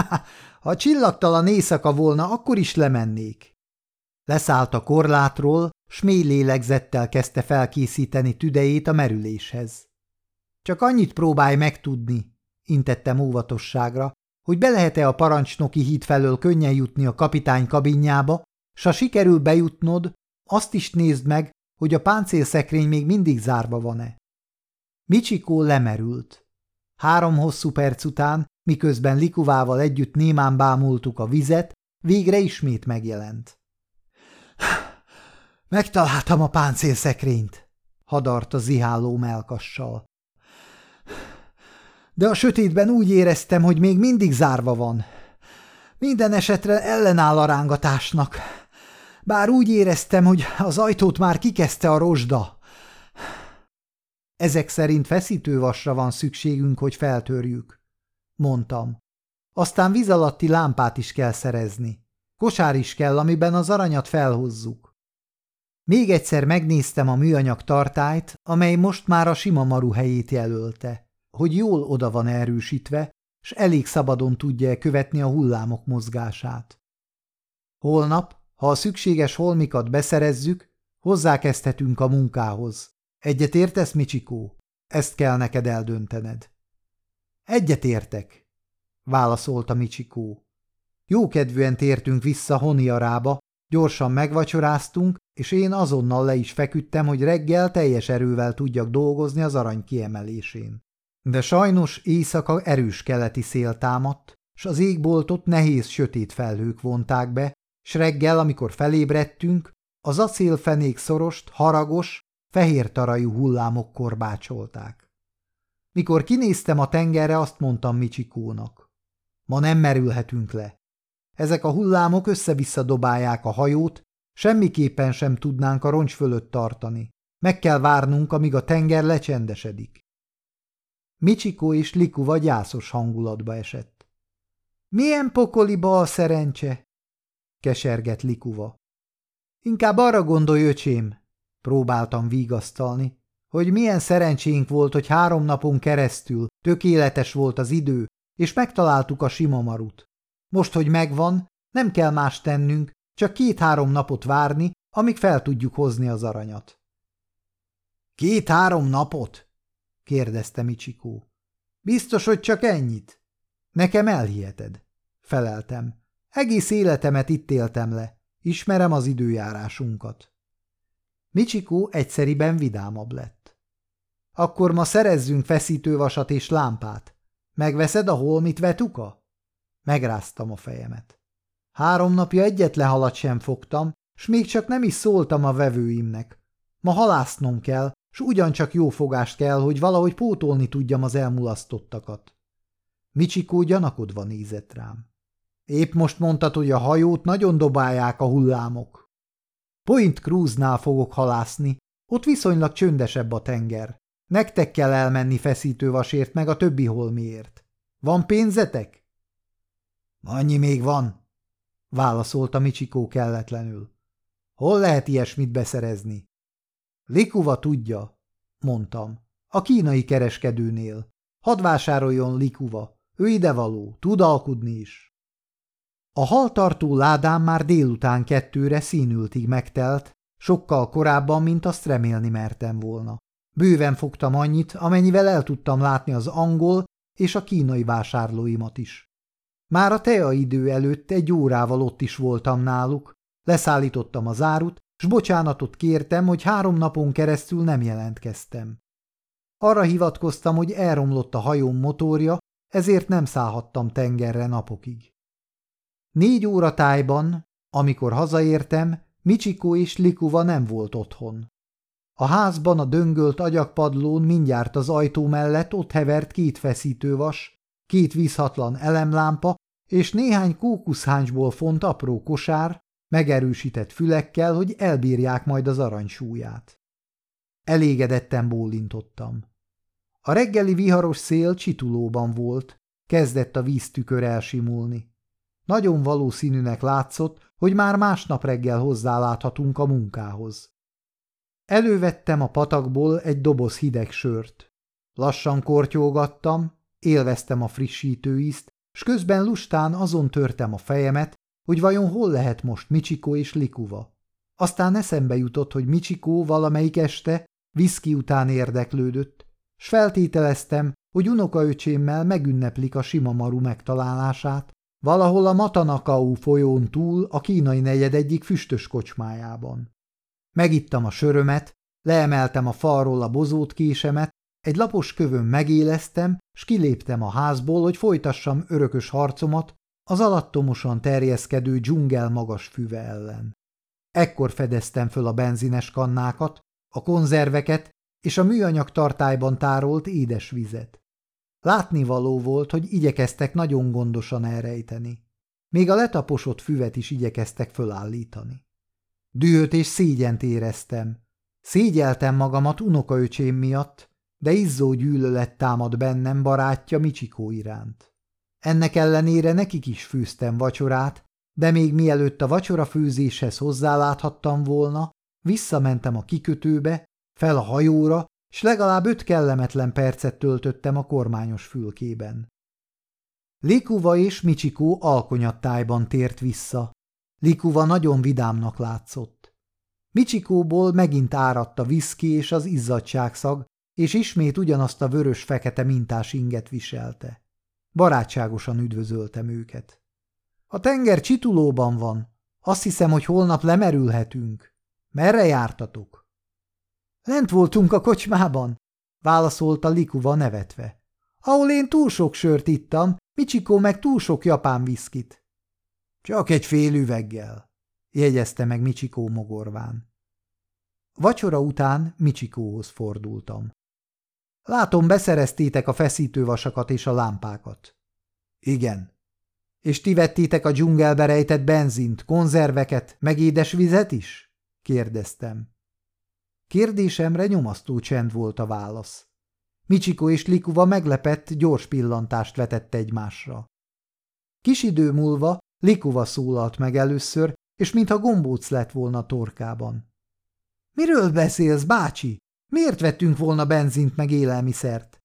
Ha csillagtalan éjszaka volna, akkor is lemennék. Leszállt a korlátról, s mély lélegzettel kezdte felkészíteni tüdejét a merüléshez. Csak annyit próbálj megtudni, intettem óvatosságra, hogy be lehet-e a parancsnoki híd felől könnyen jutni a kapitány kabinjába, s ha sikerül bejutnod, azt is nézd meg, hogy a páncélszekrény még mindig zárva van-e. Micsikó lemerült. 3 hosszú perc után, miközben Likuvával együtt némán bámultuk a vizet, végre ismét megjelent. Megtaláltam a páncélszekrényt, hadarta ziháló mellkassal. De a sötétben úgy éreztem, hogy még mindig zárva van. Minden esetre ellenáll a rángatásnak. Bár úgy éreztem, hogy az ajtót már kikezdte a rozsda. Ezek szerint feszítővasra van szükségünk, hogy feltörjük, mondtam. Aztán víz alatti lámpát is kell szerezni. Kosár is kell, amiben az aranyat felhozzuk. Még egyszer megnéztem a műanyag tartályt, amely most már a sima maru helyét jelölte, hogy jól oda van erősítve, s elég szabadon tudja követni a hullámok mozgását. Holnap, ha a szükséges holmikat beszerezzük, hozzákezdhetünk a munkához. Egyet értesz, Micsikó? Ezt kell neked eldöntened. Egyet értek, válaszolta Micsikó. Jókedvűen tértünk vissza Honiarába, gyorsan megvacsoráztunk, és én azonnal le is feküdtem, hogy reggel teljes erővel tudjak dolgozni az arany kiemelésén. De sajnos éjszaka erős keleti szél támadt, s az égboltot nehéz sötét felhők vonták be, s reggel, amikor felébredtünk, az acélfenék szorost, haragos, fehér tarajú hullámok korbácsolták. Mikor kinéztem a tengerre, azt mondtam Michikónak. Ma nem merülhetünk le. Ezek a hullámok össze-vissza dobálják a hajót, semmiképpen sem tudnánk a roncs fölött tartani. Meg kell várnunk, amíg a tenger lecsendesedik. Michiko és Likuva gyászos hangulatba esett. Milyen pokoli bal szerencse? Kesergett Likuva. Inkább arra gondolj, öcsém, próbáltam vigasztalni, hogy milyen szerencsénk volt, hogy 3 napon keresztül tökéletes volt az idő, és megtaláltuk a simamarut. Most, hogy megvan, nem kell más tennünk, csak 2-3 napot várni, amíg fel tudjuk hozni az aranyat. 2-3 napot? kérdezte Michiko. Biztos, hogy csak ennyit? Nekem elhiheted, feleltem. Egész életemet itt éltem le. Ismerem az időjárásunkat. Michiko egyszeriben vidámabb lett. Akkor ma szerezzünk feszítővasat és lámpát. Megveszed a holmit, Vetuka? Megráztam a fejemet. 3 napja egyetlen halat sem fogtam, s még csak nem is szóltam a vevőimnek. Ma halásznom kell, s ugyancsak jó fogást kell, hogy valahogy pótolni tudjam az elmulasztottakat. Michiko gyanakodva nézett rám. Épp most mondtad, hogy a hajót nagyon dobálják a hullámok. Point Cruise-nál fogok halászni, ott viszonylag csöndesebb a tenger. Nektek kell elmenni feszítővasért meg a többi holmiért. Van pénzetek? Annyi még van, válaszolta Michiko kelletlenül. Hol lehet ilyesmit beszerezni? Likuva tudja, mondtam. A kínai kereskedőnél. Hadd vásároljon Likuva, ő idevaló, tud alkudni is. A haltartó ládám már délután 2-re színültig megtelt, sokkal korábban, mint azt remélni mertem volna. Bőven fogtam annyit, amennyivel el tudtam látni az angol és a kínai vásárlóimat is. Már a teaidő előtt 1 órával ott is voltam náluk, leszállítottam az árut, s bocsánatot kértem, hogy 3 napon keresztül nem jelentkeztem. Arra hivatkoztam, hogy elromlott a hajóm motorja, ezért nem szállhattam tengerre napokig. 4 óra tájban, amikor hazaértem, Michiko és Likuva nem volt otthon. A házban a döngölt agyagpadlón mindjárt az ajtó mellett ott hevert 2 feszítővas, 2 vízhatlan elemlámpa és néhány kókuszháncsból font apró kosár, megerősített fülekkel, hogy elbírják majd az aranysúlyát. Elégedetten bólintottam. A reggeli viharos szél csitulóban volt, kezdett a víztükör elsimulni. Nagyon valószínűnek látszott, hogy már másnap reggel hozzáláthatunk a munkához. Elővettem a patakból egy doboz hideg sört. Lassan kortyolgattam, élveztem a frissítő ízt, s közben lustán azon törtem a fejemet, hogy vajon hol lehet most Michiko és Likuva. Aztán eszembe jutott, hogy Michiko valamelyik este viszki után érdeklődött, s feltételeztem, hogy unokaöcsémmel megünneplik a simamaru megtalálását, valahol a Matanakau folyón túl a kínai negyed egyik füstös kocsmájában. Megittam a sörömet, leemeltem a falról a bozótkésemet, egy lapos kövön megéleztem, s kiléptem a házból, hogy folytassam örökös harcomat az alattomosan terjeszkedő dzsungel magas füve ellen. Ekkor fedeztem föl a benzines kannákat, a konzerveket és a műanyag tartályban tárolt édes vizet. Látnivaló volt, hogy igyekeztek nagyon gondosan elrejteni. Még a letaposott füvet is igyekeztek fölállítani. Dühöt és szégyent éreztem. Szégyeltem magamat unokaöcsém miatt, de izzó gyűlölet támad bennem barátja Michiko iránt. Ennek ellenére nekik is főztem vacsorát, de még mielőtt a vacsorafőzéshez hozzáláthattam volna, visszamentem a kikötőbe, fel a hajóra, s legalább 5 kellemetlen percet töltöttem a kormányos fülkében. Likuva és Michiko alkonyattájban tért vissza. Likuva nagyon vidámnak látszott. Michikóból megint áradt a viszki és az izzadságszag, és ismét ugyanazt a vörös-fekete mintás inget viselte. Barátságosan üdvözöltem őket. A tenger csitulóban van. Azt hiszem, hogy holnap lemerülhetünk. Merre jártatok? Lent voltunk a kocsmában, válaszolta Likuva nevetve. Ahol én túl sok sört ittam, Michiko meg túl sok japán viszkit. Csak egy fél üveggel, jegyezte meg Michiko mogorván. Vacsora után Michikohoz fordultam. Látom, beszereztétek a feszítővasakat és a lámpákat. Igen. És ti vettétek a dzsungelbe rejtett benzint, konzerveket, meg édesvizet is? Kérdeztem. Kérdésemre nyomasztó csend volt a válasz. Michiko és Likuva meglepett, gyors pillantást vetett egymásra. Kis idő múlva Likuva szólalt meg először, és mintha gombóc lett volna a torkában. Miről beszélsz, bácsi? Miért vettünk volna benzint meg élelmiszert?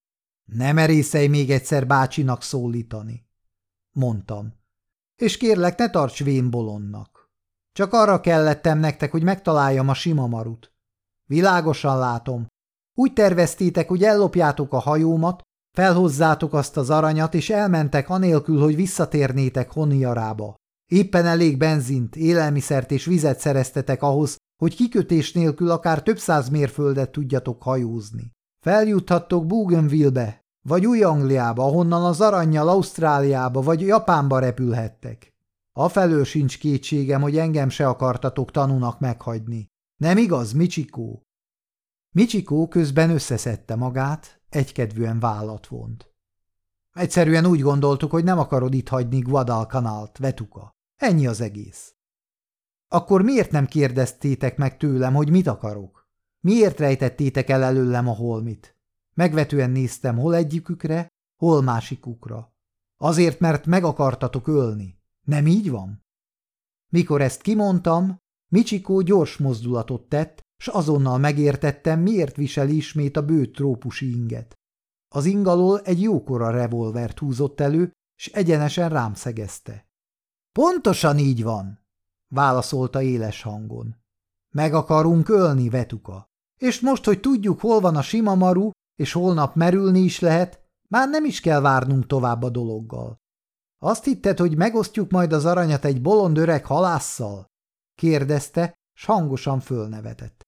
Ne merészelj még egyszer bácsinak szólítani, mondtam. És kérlek, ne tarts vén bolondnak. Csak arra kellettem nektek, hogy megtaláljam a sima marut. Világosan látom. Úgy terveztétek, hogy ellopjátok a hajómat, felhozzátok azt az aranyat, és elmentek anélkül, hogy visszatérnétek Honiarába. Éppen elég benzint, élelmiszert és vizet szereztetek ahhoz, hogy kikötés nélkül akár több száz mérföldet tudjatok hajózni. Feljuthattok Bougainville-be, vagy Új-Angliába, ahonnan az arannyal Ausztráliába vagy Japánba repülhettek. Afelől sincs kétségem, hogy engem se akartatok tanúnak meghagyni. Nem igaz, Michiko? Michiko közben összeszedte magát, egykedvűen vállat vont. Egyszerűen úgy gondoltuk, hogy nem akarod itt hagyni Guadalcanalt, Vetuka. Ennyi az egész. Akkor miért nem kérdeztétek meg tőlem, hogy mit akarok? Miért rejtettétek el előlem a holmit? Megvetően néztem hol egyikükre, hol másikukra. Azért, mert meg akartatok ölni. Nem így van? Mikor ezt kimondtam, Michiko gyors mozdulatot tett, s azonnal megértettem, miért viseli ismét a bő trópusi inget. Az ing alól egy jókora revolvert húzott elő, s egyenesen rám szegezte. Pontosan így van, válaszolta éles hangon. Meg akarunk ölni, Vetuka. És most, hogy tudjuk, hol van a sima maru, és holnap merülni is lehet, már nem is kell várnunk tovább a dologgal. Azt hitted, hogy megosztjuk majd az aranyat egy bolond öreg halásszal? Kérdezte, s hangosan fölnevetett.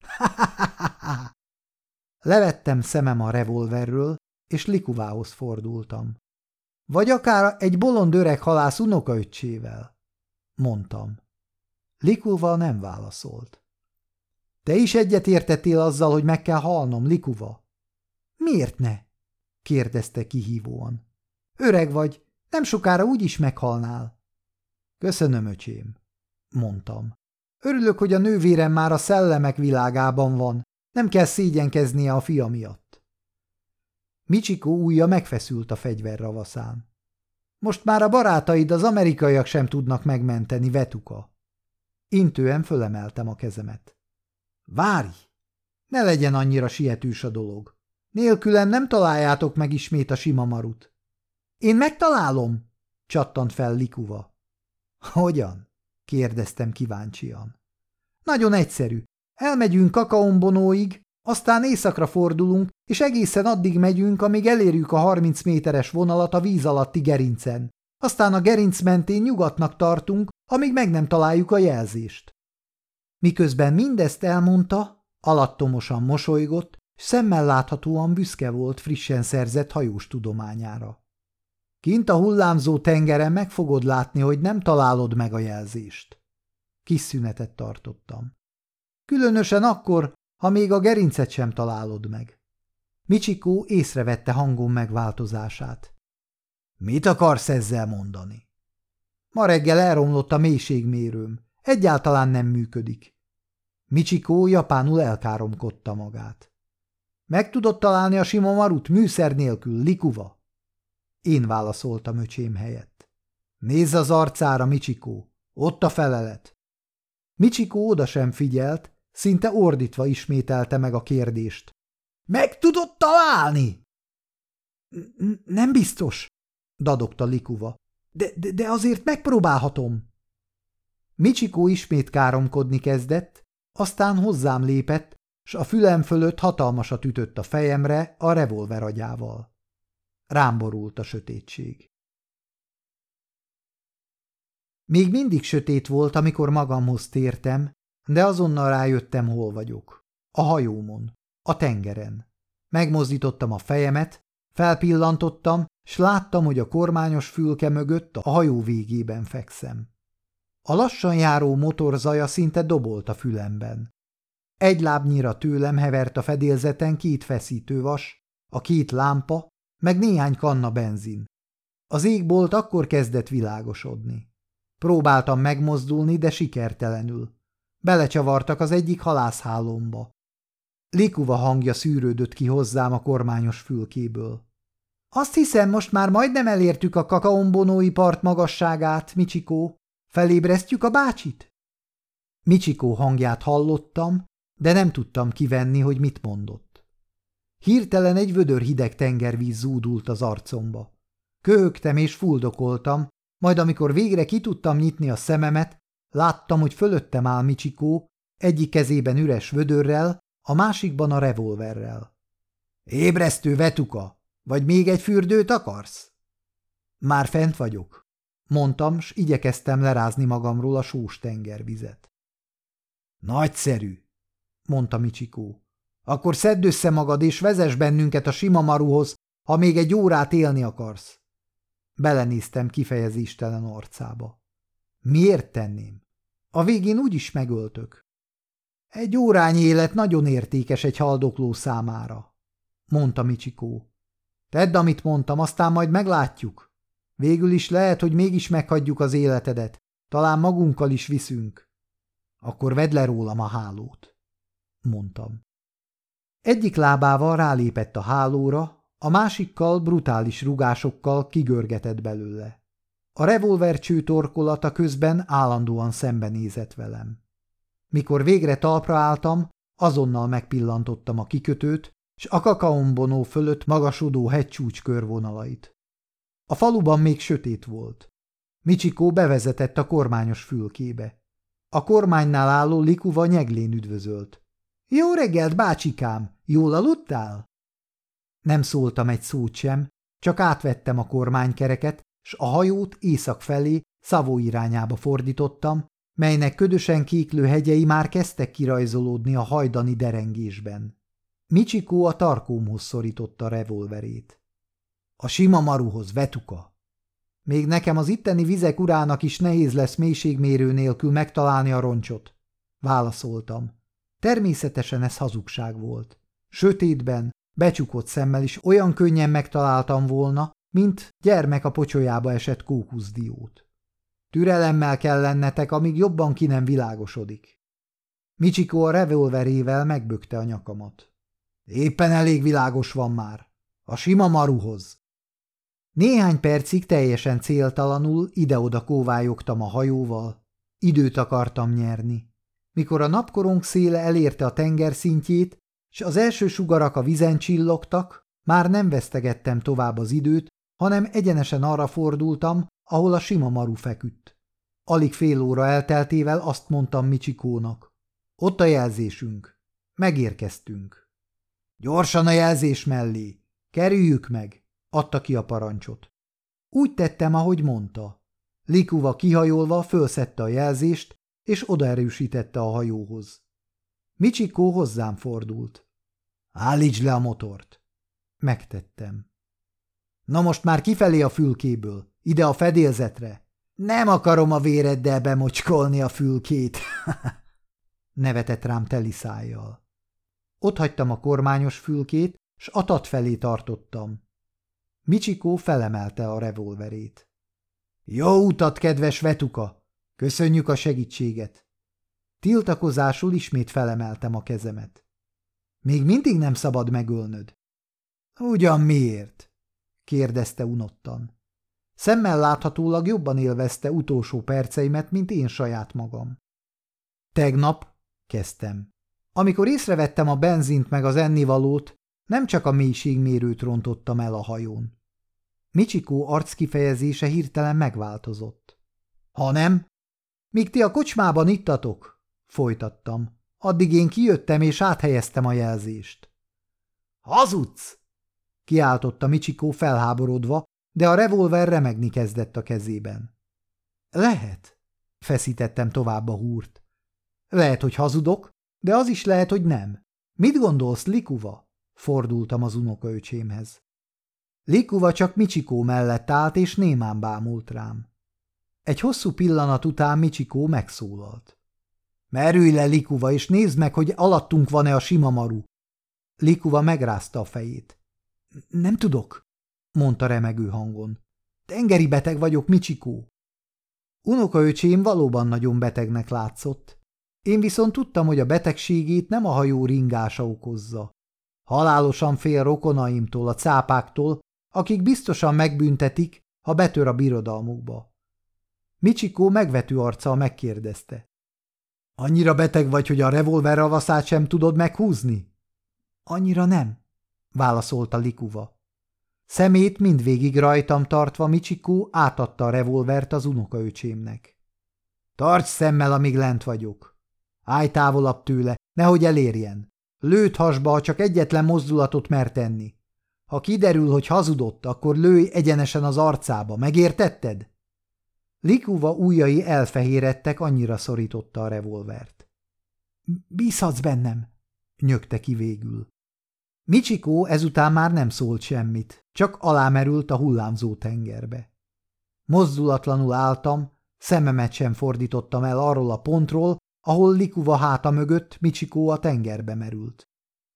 Levettem szemem a revolverről, és Likuvához fordultam. Vagy akár egy bolond öreg halász unokaöccsével, mondtam. Likuva nem válaszolt. Te is egyetértettél azzal, hogy meg kell halnom, Likuva? Miért ne? Kérdezte kihívóan. Öreg vagy, nem sokára úgyis meghalnál. Köszönöm, öcsém, mondtam. Örülök, hogy a nővérem már a szellemek világában van, nem kell szégyenkeznie a fia miatt. Michiko ujja megfeszült a fegyver ravaszán. Most már a barátaid, az amerikaiak sem tudnak megmenteni, Vetuka. Intően fölemeltem a kezemet. Várj! Ne legyen annyira sietős a dolog. Nélkülem nem találjátok meg ismét a sima marut. Én megtalálom! Csattant fel Likuva. Hogyan? Kérdeztem kíváncsian. Nagyon egyszerű. Elmegyünk Kakaombonóig, aztán északra fordulunk, és egészen addig megyünk, amíg elérjük a 30 méteres vonalat a víz alatti gerincen. Aztán a gerinc mentén nyugatnak tartunk, amíg meg nem találjuk a jelzést. Miközben mindezt elmondta, alattomosan mosolygott, s szemmel láthatóan büszke volt frissen szerzett hajós tudományára. Kint a hullámzó tengeren meg fogod látni, hogy nem találod meg a jelzést. Kis szünetet tartottam. Különösen akkor, ha még a gerincet sem találod meg. Michiko észrevette hangom megváltozását. Mit akarsz ezzel mondani? Ma reggel elromlott a mélységmérőm. Egyáltalán nem működik. Michiko japánul elkáromkodta magát. Meg tudod találni a sima marut műszer nélkül, Likuva? Én válaszoltam öcsém helyett. Nézz az arcára, Michiko, ott a felelet. Michiko oda sem figyelt, szinte ordítva ismételte meg a kérdést. Meg tudod találni? Nem biztos, dadogta Likuva. De azért megpróbálhatom. Michiko ismét káromkodni kezdett, aztán hozzám lépett, s a fülem fölött hatalmasat ütött a fejemre a revolver agyával. Rám borult a sötétség. Még mindig sötét volt, amikor magamhoz tértem, de azonnal rájöttem, hol vagyok. A hajómon, a tengeren. Megmozdítottam a fejemet, felpillantottam, s láttam, hogy a kormányos fülke mögött a hajó végében fekszem. A lassan járó motor zaja szinte dobolt a fülemben. Egy lábnyira tőlem hevert a fedélzeten két feszítővas, a 2 lámpa, meg néhány kanna benzin. Az égbolt akkor kezdett világosodni. Próbáltam megmozdulni, de sikertelenül. Belecsavartak az egyik halászhálómba. Likuva hangja szűrődött ki hozzám a kormányos fülkéből. Azt hiszem, most már majdnem elértük a kakaombonói part magasságát, Michiko. Felébresztjük a bácsit? Michiko hangját hallottam, de nem tudtam kivenni, hogy mit mondott. Hirtelen egy vödör hideg tengervíz zúdult az arcomba. Köhögtem és fuldokoltam, majd amikor végre ki tudtam nyitni a szememet, láttam, hogy fölöttem áll Michiko, egyik kezében üres vödörrel, a másikban a revolverrel. Ébresztő, Vetuka! Vagy még egy fürdőt akarsz? Már fent vagyok, mondtam, s igyekeztem lerázni magamról a sós tengervizet. Nagyszerű, mondta Michiko. Akkor szedd össze magad és vezess bennünket a Simamaruhoz, ha még egy órát élni akarsz. Belenéztem kifejezéstelen arcába. Miért tenném? A végén úgyis megöltök. Egy órányi élet nagyon értékes egy haldokló számára, mondta Michiko. Tedd, amit mondtam, aztán majd meglátjuk. Végül is lehet, hogy mégis meghagyjuk az életedet. Talán magunkkal is viszünk. Akkor vedd le rólam a hálót, mondtam. Egyik lábával rálépett a hálóra, a másikkal brutális rugásokkal kigörgetett belőle. A revolvercső torkolata közben állandóan szembenézett velem. Mikor végre talpra álltam, azonnal megpillantottam a kikötőt, s a kakaombonó fölött magasodó hegycsúcs körvonalait. A faluban még sötét volt. Michiko bevezetett a kormányos fülkébe. A kormánynál álló Likuva nyeglén üdvözölt. Jó reggelt, bácsikám! Jól aludtál? Nem szóltam egy szót sem, csak átvettem a kormánykereket, s a hajót észak felé, Szavó irányába fordítottam, melynek ködösen kéklő hegyei már kezdtek kirajzolódni a hajdani derengésben. Michiko a tarkómhoz szorította a revolverét. A Simamaruhoz, Vetuka! Még nekem az itteni vizek urának is nehéz lesz mélységmérő nélkül megtalálni a roncsot, válaszoltam. Természetesen ez hazugság volt. Sötétben, becsukott szemmel is olyan könnyen megtaláltam volna, mint gyermek a pocsolyába esett kókuszdiót. Türelemmel kell lennetek, amíg jobban ki nem világosodik. Michiko a revolverével megbökte a nyakamat. Éppen elég világos van már. A Simamaruhoz. Néhány percig teljesen céltalanul ide-oda kóvályogtam a hajóval. Időt akartam nyerni. Mikor a napkorong széle elérte a tenger szintjét, s az első sugarak a vizen csillogtak, már nem vesztegettem tovább az időt, hanem egyenesen arra fordultam, ahol a Simamaru feküdt. Alig fél óra elteltével azt mondtam Michikónak. Ott a jelzésünk. Megérkeztünk. Gyorsan a jelzés mellé. Kerüljük meg, adta ki a parancsot. Úgy tettem, ahogy mondta. Likuva kihajolva fölszedte a jelzést, és odaerősítette a hajóhoz. Michiko hozzám fordult. Állítsd le a motort. Megtettem. Na most már kifelé a fülkéből, ide a fedélzetre. Nem akarom a véreddel bemocskolni a fülkét. Nevetett rám teli szájjal. Ott hagytam a kormányos fülkét, s a tat felé tartottam. Michiko felemelte a revolverét. Jó utat, kedves Vetuka! Köszönjük a segítséget! Tiltakozásul ismét felemeltem a kezemet. Még mindig nem szabad megölnöd. Ugyan miért? Kérdezte unottan. Szemmel láthatólag jobban élvezte utolsó perceimet, mint én saját magam. Tegnap, kezdtem. Amikor észrevettem a benzint meg az ennivalót, nem csak a mélységmérőt rontottam el a hajón. Michiko arckifejezése hirtelen megváltozott. Hanem? Míg ti a kocsmában ittatok, folytattam. Addig én kijöttem és áthelyeztem a jelzést. Hazudsz! Kiáltotta Michiko felháborodva, de a revolver remegni kezdett a kezében. Lehet, feszítettem tovább a húrt. Lehet, hogy hazudok, de az is lehet, hogy nem. Mit gondolsz, Likuva? Fordultam az unokaöcsémhez. Likuva csak Michiko mellett állt, és némán bámult rám. Egy hosszú pillanat után Michiko megszólalt. Merülj le, Likuva, és nézd meg, hogy alattunk van-e a Simamaru. Likuva megrázta a fejét. Nem tudok, mondta remegő hangon. Tengeri beteg vagyok, Michiko. Unokaöcsém valóban nagyon betegnek látszott. Én viszont tudtam, hogy a betegségét nem a hajó ringása okozza. Halálosan fél rokonaimtól, a cápáktól, akik biztosan megbüntetik, ha betör a birodalmukba. Michiko megvető arccal megkérdezte. Annyira beteg vagy, hogy a revolverravaszát sem tudod meghúzni? Annyira nem, válaszolta Likuva. Szemét mindvégig rajtam tartva Michiko átadta a revolvert az unokaöcsémnek. Tarts szemmel, amíg lent vagyok. Állj távolabb tőle, nehogy elérjen. Lőd hasba, ha csak egyetlen mozdulatot mer tenni. Ha kiderül, hogy hazudott, akkor lőj egyenesen az arcába, megértetted? Likuva ujjai elfehéredtek, annyira szorította a revolvert. Bízhatsz bennem, nyögte ki végül. Michiko ezután már nem szólt semmit, csak alámerült a hullámzó tengerbe. Mozdulatlanul álltam, szememet sem fordítottam el arról a pontról, ahol Likuva háta mögött Michiko a tengerbe merült.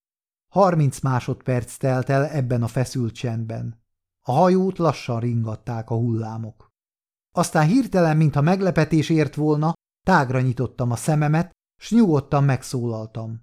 30 másodperc telt el ebben a feszült csendben. A hajót lassan ringatták a hullámok. Aztán hirtelen, mintha meglepetés ért volna, tágra nyitottam a szememet, s nyugodtan megszólaltam.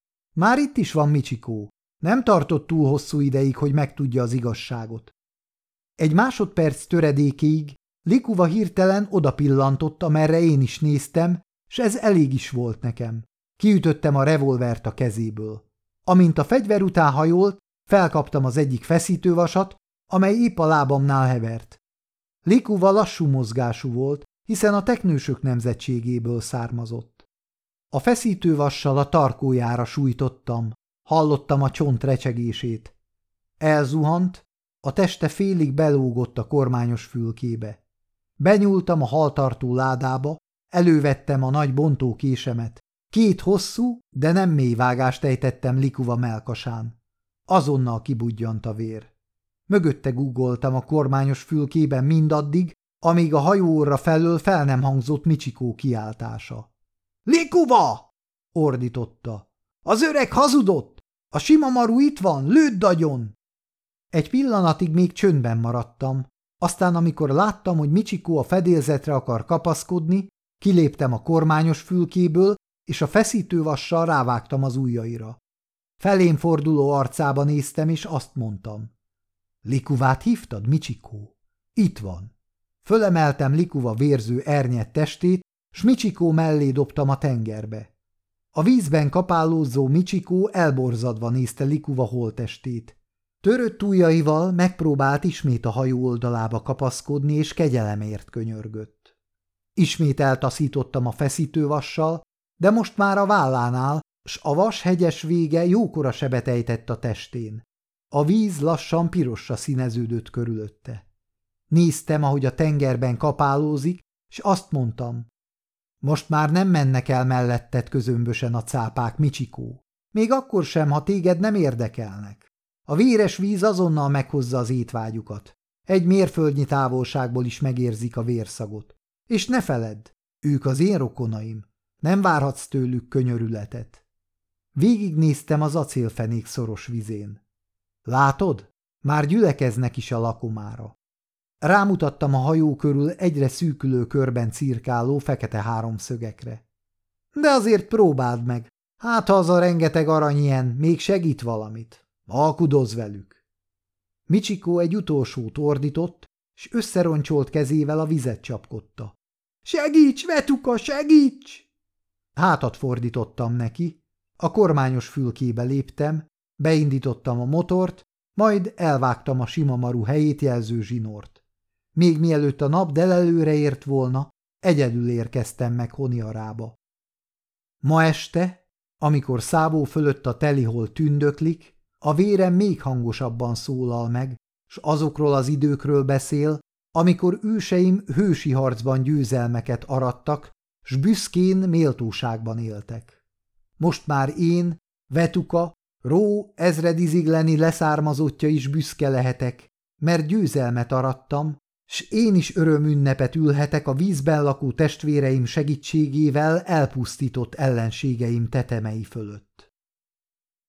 Már itt is van Michiko. Nem tartott túl hosszú ideig, hogy megtudja az igazságot. Egy másodperc töredékéig Likuva hirtelen odapillantott, amerre én is néztem, s ez elég is volt nekem. Kiütöttem a revolvert a kezéből. Amint a fegyver után hajolt, felkaptam az egyik feszítővasat, amely épp a lábamnál hevert. Likuva lassú mozgású volt, hiszen a teknősök nemzetségéből származott. A feszítővassal a tarkójára sújtottam, hallottam a csont recsegését. Elzuhant, a teste félig belógott a kormányos fülkébe. Benyúltam a haltartó ládába, elővettem a nagy bontókésemet. 2 hosszú, de nem mély vágást ejtettem Likuva melkasán. Azonnal kibudjant a vér. Mögötte guggoltam a kormányos fülkében mindaddig, amíg a hajóorra felől fel nem hangzott Michiko kiáltása. – Likuva! – ordította. – Az öreg hazudott! A sima maru itt van, lődd agyon! Egy pillanatig még csöndben maradtam, aztán amikor láttam, hogy Michiko a fedélzetre akar kapaszkodni, kiléptem a kormányos fülkéből, és a feszítővassal rávágtam az ujjaira. Felém forduló arcába néztem, és azt mondtam. Likuvát hívtad, Michiko? Itt van. Fölemeltem Likuva vérző ernyett testét, s Michiko mellé dobtam a tengerbe. A vízben kapálózó Michiko elborzadva nézte Likuva holttestét. Törött ujjaival megpróbált ismét a hajó oldalába kapaszkodni, és kegyelemért könyörgött. Ismét eltaszítottam a feszítővassal, de most már a vállánál, s a vas hegyes vége jókora sebet ejtett a testén. A víz lassan pirosra színeződött körülötte. Néztem, ahogy a tengerben kapálózik, s azt mondtam, most már nem mennek el melletted közömbösen a cápák, Michiko. Még akkor sem, ha téged nem érdekelnek. A véres víz azonnal meghozza az étvágyukat. Egy mérföldnyi távolságból is megérzik a vérszagot. És ne feledd, ők az én rokonaim. Nem várhatsz tőlük könyörületet. Végignéztem az acélfenék szoros vizén. Látod? Már gyülekeznek is a lakomára. Rámutattam a hajó körül egyre szűkülő körben cirkáló fekete háromszögekre. De azért próbáld meg. Hát ha az a rengeteg arany ilyen még segít valamit. Alkudozz velük. Michiko egy utolsót ordított, s összeroncsolt kezével a vizet csapkodta. Segíts, Vetuka, segíts! Hátat fordítottam neki, a kormányos fülkébe léptem, beindítottam a motort, majd elvágtam a sima maru helyét jelző zsinort. Még mielőtt a nap delelőre ért volna, egyedül érkeztem meg Honiarába. Ma este, amikor Szábó fölött a telihol tündöklik, a vérem még hangosabban szólal meg, s azokról az időkről beszél, amikor őseim hősi harcban győzelmeket arattak, s büszkén méltóságban éltek. Most már én, Vetuka, Ró ezredizigleni leszármazottja is büszke lehetek, mert győzelmet arattam, s én is örömünnepet ülhetek a vízben lakó testvéreim segítségével elpusztított ellenségeim tetemei fölött.